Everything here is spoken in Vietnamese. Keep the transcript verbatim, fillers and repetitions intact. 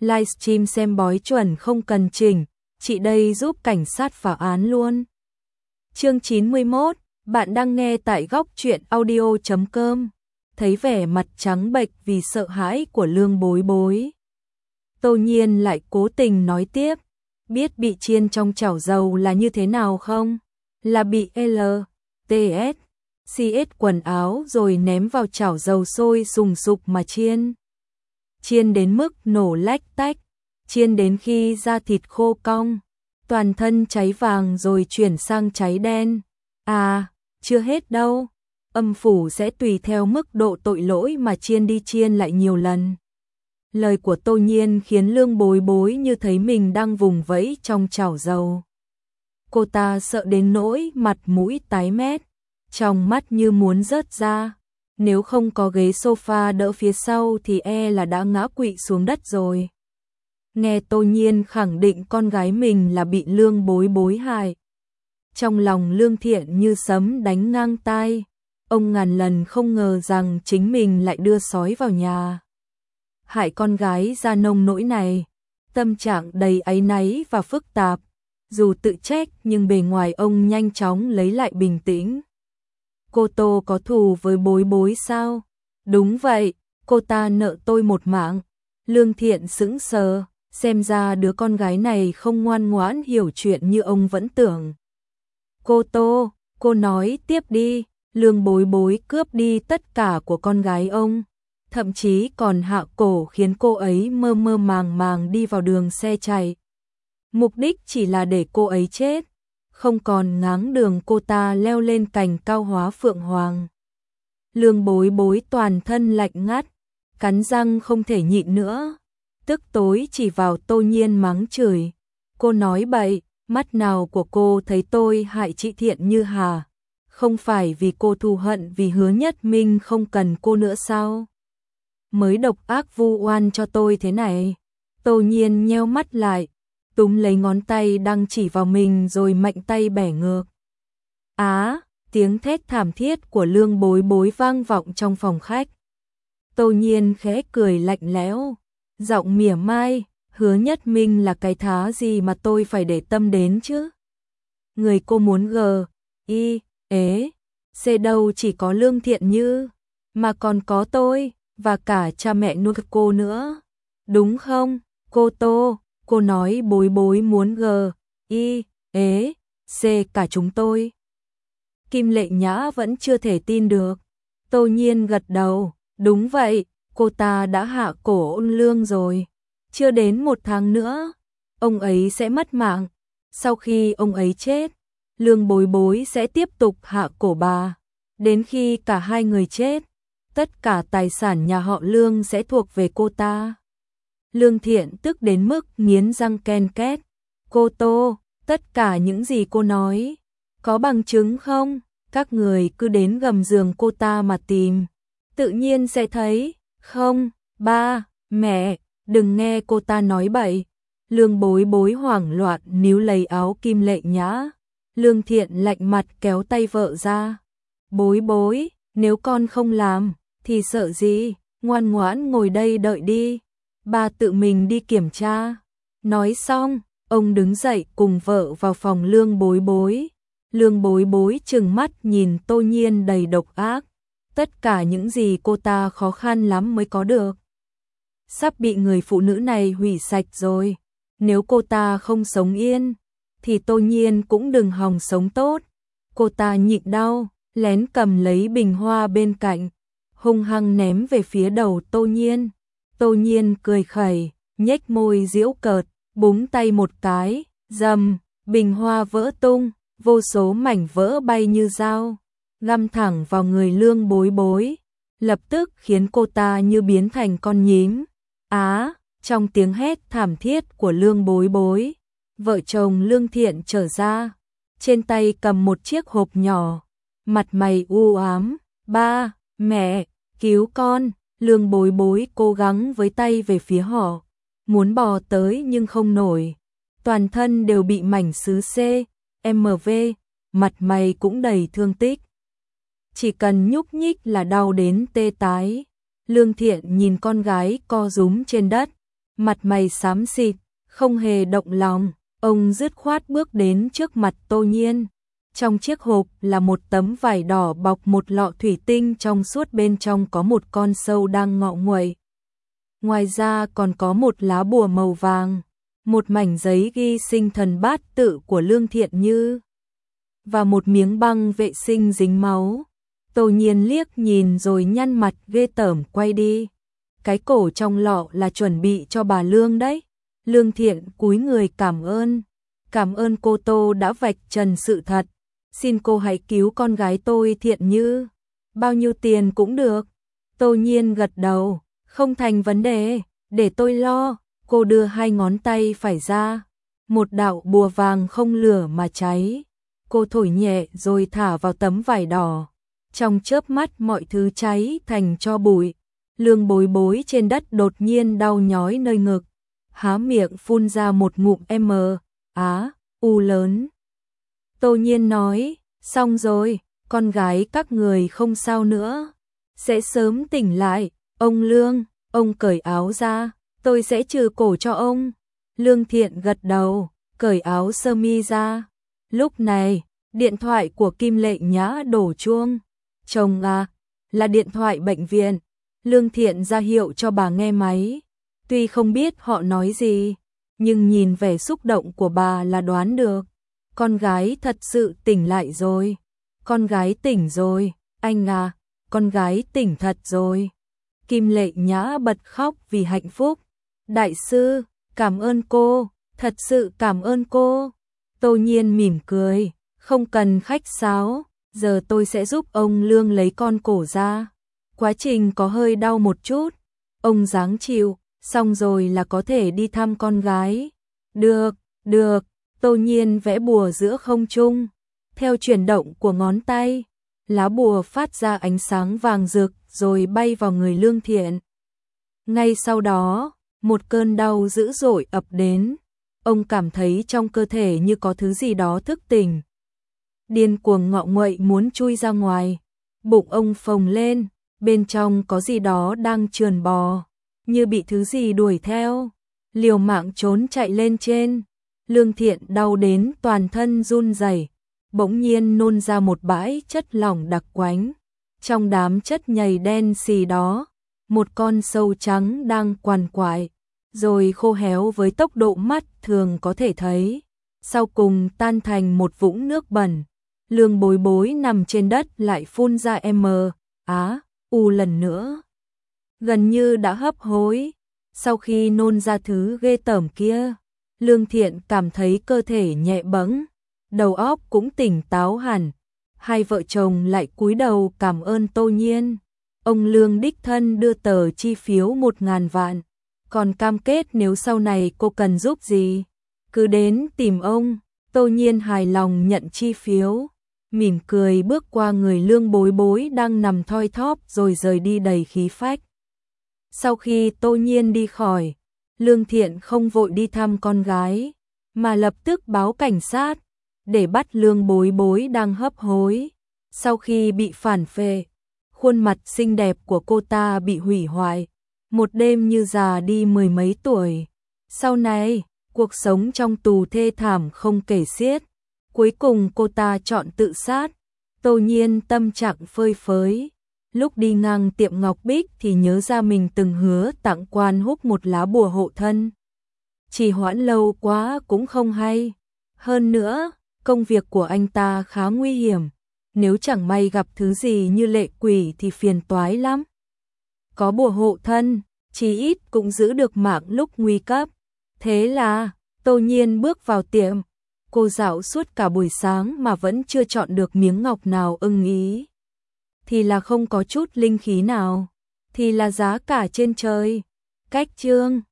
livestream xem bói chuẩn không cần chỉnh, chị đây giúp cảnh sát phá án luôn. Chương chín mươi mốt, bạn đang nghe tại góc truyện audio chấm com. Thấy vẻ mặt trắng bệch vì sợ hãi của Lương Bối Bối, Tô Nhiên lại cố tình nói tiếp, biết bị chiên trong chảo dầu là như thế nào không? Là bị L, T S, C S quần áo rồi ném vào chảo dầu sôi sùng sục mà chiên. Chiên đến mức nổ lách tách, chiên đến khi da thịt khô cong, toàn thân cháy vàng rồi chuyển sang cháy đen. À, chưa hết đâu, âm phủ sẽ tùy theo mức độ tội lỗi mà chiên đi chiên lại nhiều lần. Lời của Tô Nhiên khiến Lương Bối Bối như thấy mình đang vùng vẫy trong chảo dầu. Cô ta sợ đến nỗi mặt mũi tái mét, trong mắt như muốn rớt ra. Nếu không có ghế sofa đỡ phía sau thì e là đã ngã quỵ xuống đất rồi. Nghe Tô Nhiên khẳng định con gái mình là bị Lương Bối Bối hại, trong lòng Lương Thiện như sấm đánh ngang tai. Ông ngàn lần không ngờ rằng chính mình lại đưa sói vào nhà, hại con gái ra nông nỗi này. Tâm trạng đầy áy náy và phức tạp, dù tự trách nhưng bề ngoài ông nhanh chóng lấy lại bình tĩnh. Cô Tô có thù với Bối Bối sao? Đúng vậy, cô ta nợ tôi một mạng. Lương Thiện sững sờ, xem ra đứa con gái này không ngoan ngoãn hiểu chuyện như ông vẫn tưởng. Cô Tô, cô nói tiếp đi. Lương Bối Bối cướp đi tất cả của con gái ông, thậm chí còn hạ cổ khiến cô ấy mơ mơ màng màng đi vào đường xe chạy. Mục đích chỉ là để cô ấy chết, không còn ngáng đường cô ta leo lên cành cao hóa phượng hoàng. Lương Bối Bối toàn thân lạnh ngắt, cắn răng không thể nhịn nữa, tức tối chỉ vào Tô Nhiên mắng chửi. Cô nói bậy, mắt nào của cô thấy tôi hại chị Thiện Như hà? Không phải vì cô thù hận vì Hứa Nhất Minh không cần cô nữa sao? Mới độc ác vu oan cho tôi thế này. Tô Nhiên nheo mắt lại, túm lấy ngón tay đang chỉ vào mình rồi mạnh tay bẻ ngược. Á, tiếng thét thảm thiết của Lương Bối Bối vang vọng trong phòng khách. Tô Nhiên khẽ cười lạnh lẽo, giọng mỉa mai, Hứa Nhất Minh là cái thá gì mà tôi phải để tâm đến chứ? Người cô muốn gờ, y, ế, xê đâu chỉ có Lương Thiện Như, mà còn có tôi, và cả cha mẹ nuôi cô nữa. Đúng không, cô Tô? Cô nói Bối Bối muốn gờ, y, ế, xê cả chúng tôi. Kim Lệ Nhã vẫn chưa thể tin được. Tô Nhiên gật đầu, đúng vậy, cô ta đã hạ cổ Ôn Lương rồi. Chưa đến một tháng nữa, ông ấy sẽ mất mạng. Sau khi ông ấy chết, Lương Bối Bối sẽ tiếp tục hạ cổ bà. Đến khi cả hai người chết, tất cả tài sản nhà họ Lương sẽ thuộc về cô ta. Lương Thiện tức đến mức nghiến răng ken két. Cô Tô, tất cả những gì cô nói, có bằng chứng không? Các người cứ đến gầm giường cô ta mà tìm, tự nhiên sẽ thấy. Không, ba, mẹ, đừng nghe cô ta nói bậy. Lương Bối Bối hoảng loạn níu lấy áo Kim Lệ Nhã. Lương Thiện lạnh mặt kéo tay vợ ra. Bối Bối, nếu con không làm, thì sợ gì, ngoan ngoãn ngồi đây đợi đi. Ba tự mình đi kiểm tra. Nói xong, ông đứng dậy cùng vợ vào phòng Lương Bối Bối. Lương Bối Bối trừng mắt nhìn Tô Nhiên đầy độc ác. Tất cả những gì cô ta khó khăn lắm mới có được, sắp bị người phụ nữ này hủy sạch rồi. Nếu cô ta không sống yên, thì Tô Nhiên cũng đừng hòng sống tốt. Cô ta nhịn đau, lén cầm lấy bình hoa bên cạnh, hung hăng ném về phía đầu Tô Nhiên. Tô Nhiên cười khẩy, nhếch môi giễu cợt, búng tay một cái, rầm, bình hoa vỡ tung, vô số mảnh vỡ bay như dao, găm thẳng vào người Lương Bối Bối, lập tức khiến cô ta như biến thành con nhím. Á, trong tiếng hét thảm thiết của Lương Bối Bối, vợ chồng Lương Thiện trở ra, trên tay cầm một chiếc hộp nhỏ, mặt mày u ám. Ba, mẹ, cứu con. Lương Bối Bối cố gắng với tay về phía họ, muốn bò tới nhưng không nổi, toàn thân đều bị mảnh sứ C, M V, mặt mày cũng đầy thương tích. Chỉ cần nhúc nhích là đau đến tê tái. Lương Thiện nhìn con gái co rúm trên đất, mặt mày xám xịt, không hề động lòng, ông dứt khoát bước đến trước mặt Tô Nhiên. Trong chiếc hộp là một tấm vải đỏ bọc một lọ thủy tinh trong suốt, bên trong có một con sâu đang ngọ nguậy. Ngoài ra còn có một lá bùa màu vàng, một mảnh giấy ghi sinh thần bát tự của Lương Thiện Như và một miếng băng vệ sinh dính máu. Tô Nhiên liếc nhìn rồi nhăn mặt ghê tởm quay đi. Cái cổ trong lọ là chuẩn bị cho bà Lương đấy. Lương Thiện cúi người cảm ơn. Cảm ơn cô Tô đã vạch trần sự thật. Xin cô hãy cứu con gái tôi Thiện Như. Bao nhiêu tiền cũng được. Tô Nhiên gật đầu. Không thành vấn đề, để tôi lo. Cô đưa hai ngón tay phải ra. Một đạo bùa vàng không lửa mà cháy. Cô thổi nhẹ rồi thả vào tấm vải đỏ. Trong chớp mắt mọi thứ cháy thành tro bụi. Lương Bối Bối trên đất đột nhiên đau nhói nơi ngực. Há miệng phun ra một ngụm M, Á, U lớn. Tô Nhiên nói, xong rồi, con gái các người không sao nữa. Sẽ sớm tỉnh lại, ông Lương, ông cởi áo ra, tôi sẽ trừ cổ cho ông. Lương Thiện gật đầu, cởi áo sơ mi ra. Lúc này, điện thoại của Kim Lệ Nhã đổ chuông. Chồng à, là điện thoại bệnh viện. Lương Thiện ra hiệu cho bà nghe máy. Tuy không biết họ nói gì, nhưng nhìn vẻ xúc động của bà là đoán được. Con gái thật sự tỉnh lại rồi. Con gái tỉnh rồi, anh à, con gái tỉnh thật rồi. Kim Lệ Nhã bật khóc vì hạnh phúc. Đại sư, cảm ơn cô, thật sự cảm ơn cô. Tô Nhiên mỉm cười, không cần khách sáo, giờ tôi sẽ giúp ông Lương lấy con cổ ra. Quá trình có hơi đau một chút, ông ráng chịu, xong rồi là có thể đi thăm con gái. Được, được, Tô Nhiên vẽ bùa giữa không trung. Theo chuyển động của ngón tay, lá bùa phát ra ánh sáng vàng rực rồi bay vào người Lương Thiện. Ngay sau đó, một cơn đau dữ dội ập đến. Ông cảm thấy trong cơ thể như có thứ gì đó thức tỉnh. Điên cuồng ngọ nguậy muốn chui ra ngoài. Bụng ông phồng lên, bên trong có gì đó đang trườn bò, như bị thứ gì đuổi theo. Liều mạng trốn chạy lên trên. Lương Thiện đau đến toàn thân run rẩy, bỗng nhiên nôn ra một bãi chất lỏng đặc quánh. Trong đám chất nhầy đen xì đó, một con sâu trắng đang quằn quại, rồi khô héo với tốc độ mắt thường có thể thấy. Sau cùng tan thành một vũng nước bẩn. Lương Bối Bối nằm trên đất lại phun ra M, Á, U lần nữa. Gần như đã hấp hối. Sau khi nôn ra thứ ghê tởm kia, Lương Thiện cảm thấy cơ thể nhẹ bẫng, đầu óc cũng tỉnh táo hẳn. Hai vợ chồng lại cúi đầu cảm ơn Tô Nhiên. Ông Lương đích thân đưa tờ chi phiếu một ngàn vạn, còn cam kết nếu sau này cô cần giúp gì, cứ đến tìm ông. Tô Nhiên hài lòng nhận chi phiếu, mỉm cười bước qua người Lương Bối Bối đang nằm thoi thóp rồi rời đi đầy khí phách. Sau khi Tô Nhiên đi khỏi, Lương Thiện không vội đi thăm con gái, mà lập tức báo cảnh sát, để bắt Lương Bối Bối đang hấp hối. Sau khi bị phản phệ, khuôn mặt xinh đẹp của cô ta bị hủy hoại, một đêm như già đi mười mấy tuổi. Sau này, cuộc sống trong tù thê thảm không kể xiết. Cuối cùng cô ta chọn tự sát. Tô Nhiên tâm trạng phơi phới. Lúc đi ngang tiệm Ngọc Bích thì nhớ ra mình từng hứa tặng Quan Húc một lá bùa hộ thân. Chỉ hoãn lâu quá cũng không hay. Hơn nữa, công việc của anh ta khá nguy hiểm. Nếu chẳng may gặp thứ gì như lệ quỷ thì phiền toái lắm. Có bùa hộ thân, chí ít cũng giữ được mạng lúc nguy cấp. Thế là, Tô Nhiên bước vào tiệm. Cô dạo suốt cả buổi sáng mà vẫn chưa chọn được miếng ngọc nào ưng ý. Thì là không có chút linh khí nào. Thì là giá cả trên trời. Cách chương